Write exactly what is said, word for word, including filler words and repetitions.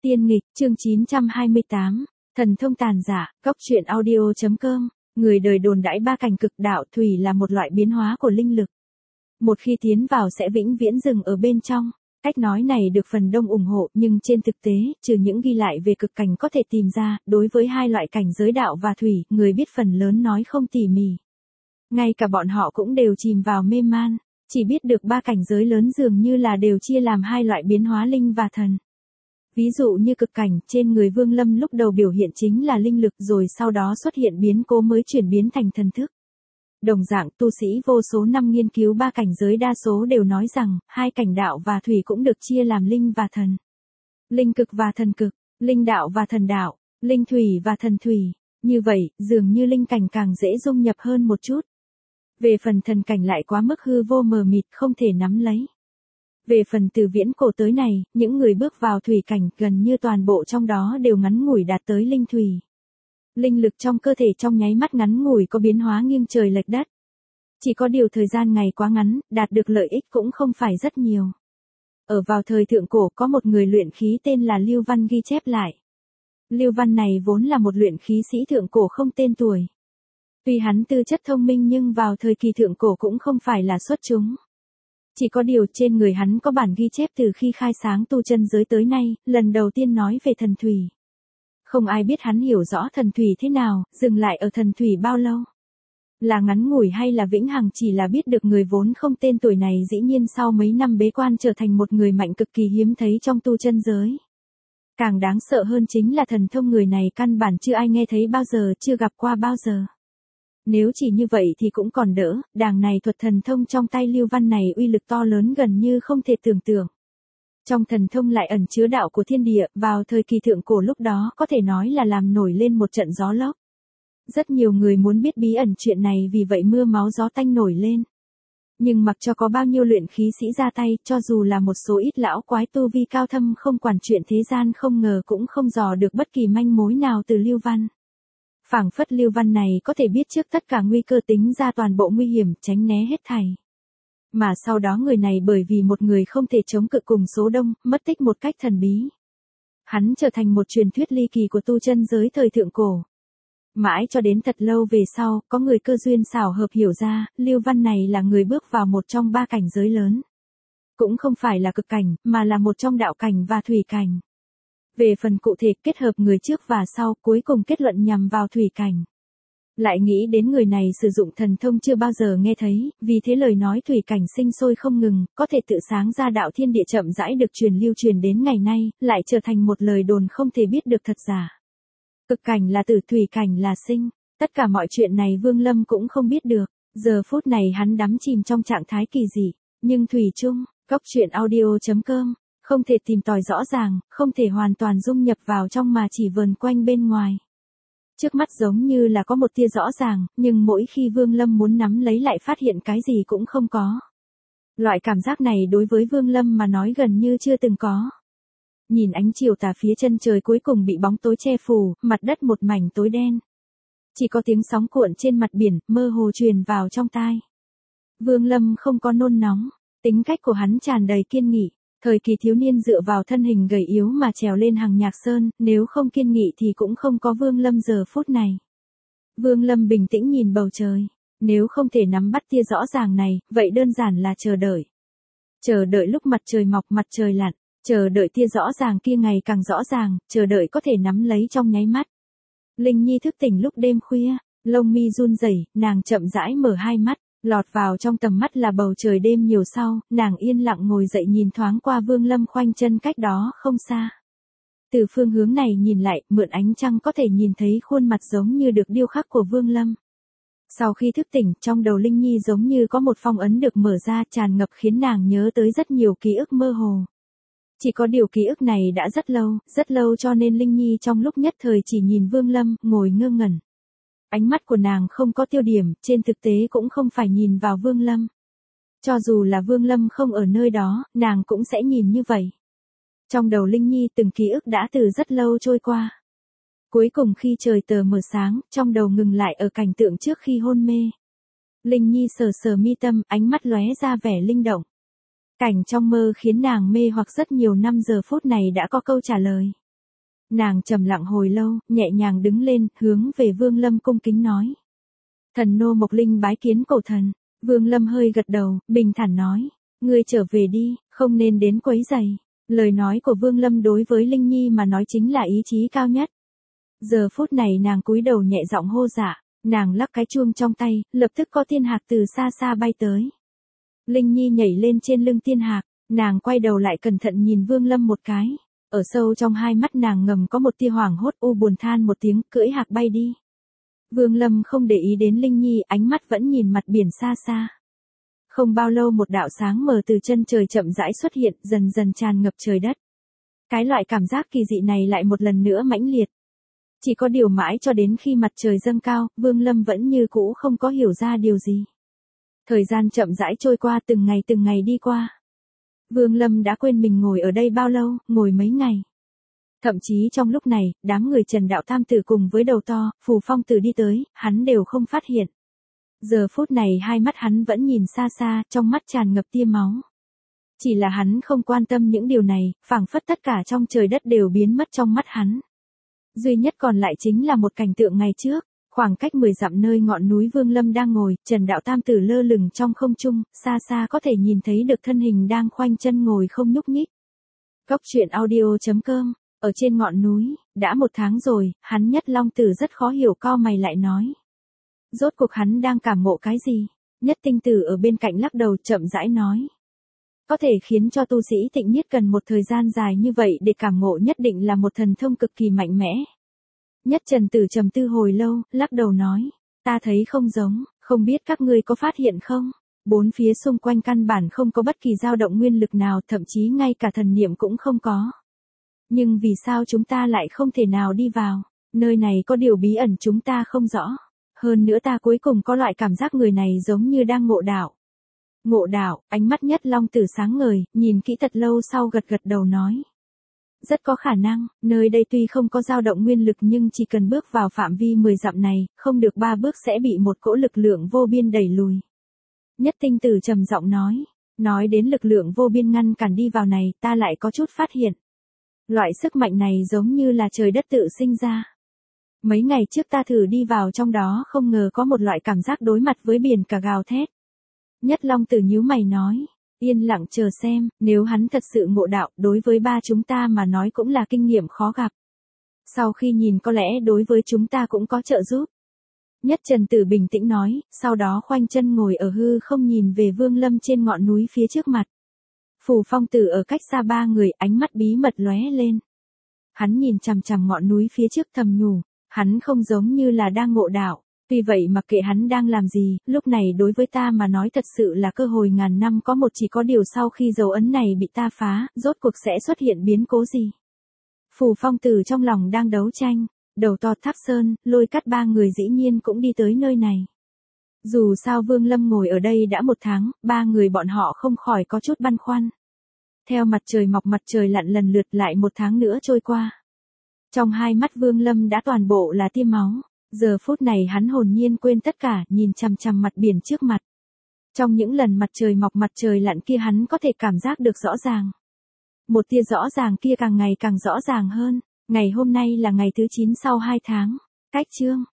Tiên nghịch, chương chín trăm hai mươi tám, thần thông tàn giả, góc truyện audio.com, người đời đồn đãi ba cảnh cực đạo thủy là một loại biến hóa của linh lực. Một khi tiến vào sẽ vĩnh viễn dừng ở bên trong. Cách nói này được phần đông ủng hộ nhưng trên thực tế, trừ những ghi lại về cực cảnh có thể tìm ra, đối với hai loại cảnh giới đạo và thủy, người biết phần lớn nói không tỉ mỉ. Ngay cả bọn họ cũng đều chìm vào mê man, chỉ biết được ba cảnh giới lớn dường như là đều chia làm hai loại biến hóa linh và thần. Ví dụ như cực cảnh, trên người Vương Lâm lúc đầu biểu hiện chính là linh lực rồi sau đó xuất hiện biến cố mới chuyển biến thành thần thức. Đồng dạng, tu sĩ vô số năm nghiên cứu ba cảnh giới đa số đều nói rằng, hai cảnh đạo và thủy cũng được chia làm linh và thần. Linh cực và thần cực, linh đạo và thần đạo, linh thủy và thần thủy. Như vậy, dường như linh cảnh càng dễ dung nhập hơn một chút. Về phần thần cảnh lại quá mức hư vô mờ mịt không thể nắm lấy. Về phần từ viễn cổ tới này, những người bước vào thủy cảnh gần như toàn bộ trong đó đều ngắn ngủi đạt tới linh thủy. Linh lực trong cơ thể trong nháy mắt ngắn ngủi có biến hóa nghiêng trời lệch đất. Chỉ có điều thời gian ngày quá ngắn, đạt được lợi ích cũng không phải rất nhiều. Ở vào thời thượng cổ có một người luyện khí tên là Lưu Văn ghi chép lại. Lưu Văn này vốn là một luyện khí sĩ thượng cổ không tên tuổi. Tuy hắn tư chất thông minh nhưng vào thời kỳ thượng cổ cũng không phải là xuất chúng. Chỉ có điều trên người hắn có bản ghi chép từ khi khai sáng tu chân giới tới nay, lần đầu tiên nói về thần thủy. Không ai biết hắn hiểu rõ thần thủy thế nào, dừng lại ở thần thủy bao lâu. Là ngắn ngủi hay là vĩnh hằng chỉ là biết được người vốn không tên tuổi này dĩ nhiên sau mấy năm bế quan trở thành một người mạnh cực kỳ hiếm thấy trong tu chân giới. Càng đáng sợ hơn chính là thần thông người này căn bản chưa ai nghe thấy bao giờ, chưa gặp qua bao giờ. Nếu chỉ như vậy thì cũng còn đỡ, đàng này thuật thần thông trong tay Lưu Văn này uy lực to lớn gần như không thể tưởng tượng. Trong thần thông lại ẩn chứa đạo của thiên địa, vào thời kỳ thượng cổ lúc đó có thể nói là làm nổi lên một trận gió lốc. Rất nhiều người muốn biết bí ẩn chuyện này vì vậy mưa máu gió tanh nổi lên. Nhưng mặc cho có bao nhiêu luyện khí sĩ ra tay, cho dù là một số ít lão quái tu vi cao thâm không quản chuyện thế gian không ngờ cũng không dò được bất kỳ manh mối nào từ Lưu Văn. Phảng phất Lưu Văn này có thể biết trước tất cả nguy cơ tính ra toàn bộ nguy hiểm, tránh né hết thảy. Mà sau đó người này bởi vì một người không thể chống cự cùng số đông, mất tích một cách thần bí. Hắn trở thành một truyền thuyết ly kỳ của tu chân giới thời thượng cổ. Mãi cho đến thật lâu về sau, có người cơ duyên xảo hợp hiểu ra, Lưu Văn này là người bước vào một trong ba cảnh giới lớn. Cũng không phải là cực cảnh, mà là một trong đạo cảnh và thủy cảnh. Về phần cụ thể kết hợp người trước và sau, cuối cùng kết luận nhằm vào thủy cảnh. Lại nghĩ đến người này sử dụng thần thông chưa bao giờ nghe thấy, vì thế lời nói thủy cảnh sinh sôi không ngừng, có thể tự sáng ra đạo thiên địa chậm rãi được truyền lưu truyền đến ngày nay, lại trở thành một lời đồn không thể biết được thật giả. Cực cảnh là tử, thủy cảnh là sinh, tất cả mọi chuyện này Vương Lâm cũng không biết được, giờ phút này hắn đắm chìm trong trạng thái kỳ dị, nhưng thủy chung, góc truyện audio.com, không thể tìm tòi rõ ràng, không thể hoàn toàn dung nhập vào trong mà chỉ vờn quanh bên ngoài. Trước mắt giống như là có một tia rõ ràng, nhưng mỗi khi Vương Lâm muốn nắm lấy lại phát hiện cái gì cũng không có. Loại cảm giác này đối với Vương Lâm mà nói gần như chưa từng có. Nhìn ánh chiều tà phía chân trời cuối cùng bị bóng tối che phủ, mặt đất một mảnh tối đen. Chỉ có tiếng sóng cuộn trên mặt biển, mơ hồ truyền vào trong tai. Vương Lâm không có nôn nóng, tính cách của hắn tràn đầy kiên nghị. Thời kỳ thiếu niên dựa vào thân hình gầy yếu mà trèo lên hàng nhạc sơn, nếu không kiên nghị thì cũng không có Vương Lâm giờ phút này. Vương Lâm bình tĩnh nhìn bầu trời, nếu không thể nắm bắt tia rõ ràng này, vậy đơn giản là chờ đợi. Chờ đợi lúc mặt trời mọc mặt trời lặn, chờ đợi tia rõ ràng kia ngày càng rõ ràng, chờ đợi có thể nắm lấy trong nháy mắt. Linh Nhi thức tỉnh lúc đêm khuya, lông mi run rẩy, nàng chậm rãi mở hai mắt. Lọt vào trong tầm mắt là bầu trời đêm nhiều sau, nàng yên lặng ngồi dậy nhìn thoáng qua Vương Lâm khoanh chân cách đó không xa. Từ phương hướng này nhìn lại, mượn ánh trăng có thể nhìn thấy khuôn mặt giống như được điêu khắc của Vương Lâm. Sau khi thức tỉnh, trong đầu Linh Nhi giống như có một phong ấn được mở ra tràn ngập khiến nàng nhớ tới rất nhiều ký ức mơ hồ. Chỉ có điều ký ức này đã rất lâu, rất lâu cho nên Linh Nhi trong lúc nhất thời chỉ nhìn Vương Lâm, ngồi ngơ ngẩn. Ánh mắt của nàng không có tiêu điểm, trên thực tế cũng không phải nhìn vào Vương Lâm. Cho dù là Vương Lâm không ở nơi đó, nàng cũng sẽ nhìn như vậy. Trong đầu Linh Nhi từng ký ức đã từ rất lâu trôi qua. Cuối cùng khi trời tờ mờ sáng, trong đầu ngừng lại ở cảnh tượng trước khi hôn mê. Linh Nhi sờ sờ mi tâm, ánh mắt lóe ra vẻ linh động. Cảnh trong mơ khiến nàng mê hoặc rất nhiều năm giờ phút này đã có câu trả lời. Nàng trầm lặng hồi lâu, nhẹ nhàng đứng lên, hướng về Vương Lâm cung kính nói. Thần nô Mộc Linh bái kiến cổ thần. Vương Lâm hơi gật đầu, bình thản nói. Ngươi trở về đi, không nên đến quấy rầy. Lời nói của Vương Lâm đối với Linh Nhi mà nói chính là ý chí cao nhất. Giờ phút này nàng cúi đầu nhẹ giọng hô dạ, nàng lắc cái chuông trong tay, lập tức có tiên hạc từ xa xa bay tới. Linh Nhi nhảy lên trên lưng tiên hạc, nàng quay đầu lại cẩn thận nhìn Vương Lâm một cái. Ở sâu trong hai mắt nàng ngầm có một tia hoảng hốt u buồn than một tiếng, cưỡi hạc bay đi. Vương Lâm không để ý đến Linh Nhi, ánh mắt vẫn nhìn mặt biển xa xa. Không bao lâu một đạo sáng mờ từ chân trời chậm rãi xuất hiện, dần dần tràn ngập trời đất. Cái loại cảm giác kỳ dị này lại một lần nữa mãnh liệt. Chỉ có điều mãi cho đến khi mặt trời dâng cao, Vương Lâm vẫn như cũ không có hiểu ra điều gì. Thời gian chậm rãi trôi qua, từng ngày từng ngày đi qua. Vương Lâm đã quên mình ngồi ở đây bao lâu, ngồi mấy ngày. Thậm chí trong lúc này, đám người Trần Đạo Tam Tử cùng với Đầu To, Phù Phong Tử đi tới, hắn đều không phát hiện. Giờ phút này hai mắt hắn vẫn nhìn xa xa, trong mắt tràn ngập tia máu. Chỉ là hắn không quan tâm những điều này, phảng phất tất cả trong trời đất đều biến mất trong mắt hắn. Duy nhất còn lại chính là một cảnh tượng ngày trước, khoảng cách mười dặm nơi ngọn núi Vương Lâm đang ngồi, Trần Đạo Tam Tử lơ lửng trong không trung, xa xa có thể nhìn thấy được thân hình đang khoanh chân ngồi không nhúc nhích. Góc truyện audio chấm com, ở trên ngọn núi, đã một tháng rồi, hắn Nhất Long Tử rất khó hiểu, cau mày lại nói. Rốt cuộc hắn đang cảm ngộ cái gì? Nhất Tinh Tử ở bên cạnh lắc đầu chậm rãi nói. Có thể khiến cho tu sĩ tịnh niết cần một thời gian dài như vậy để cảm ngộ nhất định là một thần thông cực kỳ mạnh mẽ. Nhất Trần Tử trầm tư hồi lâu, lắc đầu nói. Ta thấy không giống, không biết các ngươi có phát hiện không? Bốn phía xung quanh căn bản không có bất kỳ dao động nguyên lực nào, thậm chí ngay cả thần niệm cũng không có. Nhưng vì sao chúng ta lại không thể nào đi vào? Nơi này có điều bí ẩn chúng ta không rõ. Hơn nữa ta cuối cùng có loại cảm giác người này giống như đang ngộ đạo. Ngộ đạo, ánh mắt Nhất Long Tử sáng ngời, nhìn kỹ thật lâu sau gật gật đầu nói. Rất có khả năng, nơi đây tuy không có dao động nguyên lực nhưng chỉ cần bước vào phạm vi mười dặm này, không được ba bước sẽ bị một cỗ lực lượng vô biên đẩy lùi. Nhất Tinh Tử trầm giọng nói, nói đến lực lượng vô biên ngăn cản đi vào này, ta lại có chút phát hiện. Loại sức mạnh này giống như là trời đất tự sinh ra. Mấy ngày trước ta thử đi vào trong đó không ngờ có một loại cảm giác đối mặt với biển cả gào thét. Nhất Long Tử nhíu mày nói, yên lặng chờ xem, nếu hắn thật sự ngộ đạo, đối với ba chúng ta mà nói cũng là kinh nghiệm khó gặp. Sau khi nhìn có lẽ đối với chúng ta cũng có trợ giúp. Nhất Trần Tử bình tĩnh nói, sau đó khoanh chân ngồi ở hư không nhìn về Vương Lâm trên ngọn núi phía trước mặt. Phù Phong Tử ở cách xa ba người, ánh mắt bí mật lóe lên. Hắn nhìn chằm chằm ngọn núi phía trước thầm nhủ, hắn không giống như là đang ngộ đạo. Tuy vậy mặc kệ hắn đang làm gì, lúc này đối với ta mà nói thật sự là cơ hội ngàn năm có một, chỉ có điều sau khi dấu ấn này bị ta phá, rốt cuộc sẽ xuất hiện biến cố gì. Phù Phong Tử trong lòng đang đấu tranh, Đầu To, Tháp Sơn, Lôi Cắt ba người dĩ nhiên cũng đi tới nơi này. Dù sao Vương Lâm ngồi ở đây đã một tháng, ba người bọn họ không khỏi có chút băn khoăn. Theo mặt trời mọc mặt trời lặn lần lượt lại một tháng nữa trôi qua. Trong hai mắt Vương Lâm đã toàn bộ là tia máu. Giờ phút này hắn hồn nhiên quên tất cả, nhìn chằm chằm mặt biển trước mặt. Trong những lần mặt trời mọc mặt trời lặn kia hắn có thể cảm giác được rõ ràng. Một tia rõ ràng kia càng ngày càng rõ ràng hơn. Ngày hôm nay là ngày thứ chín sau hai tháng. Cách chương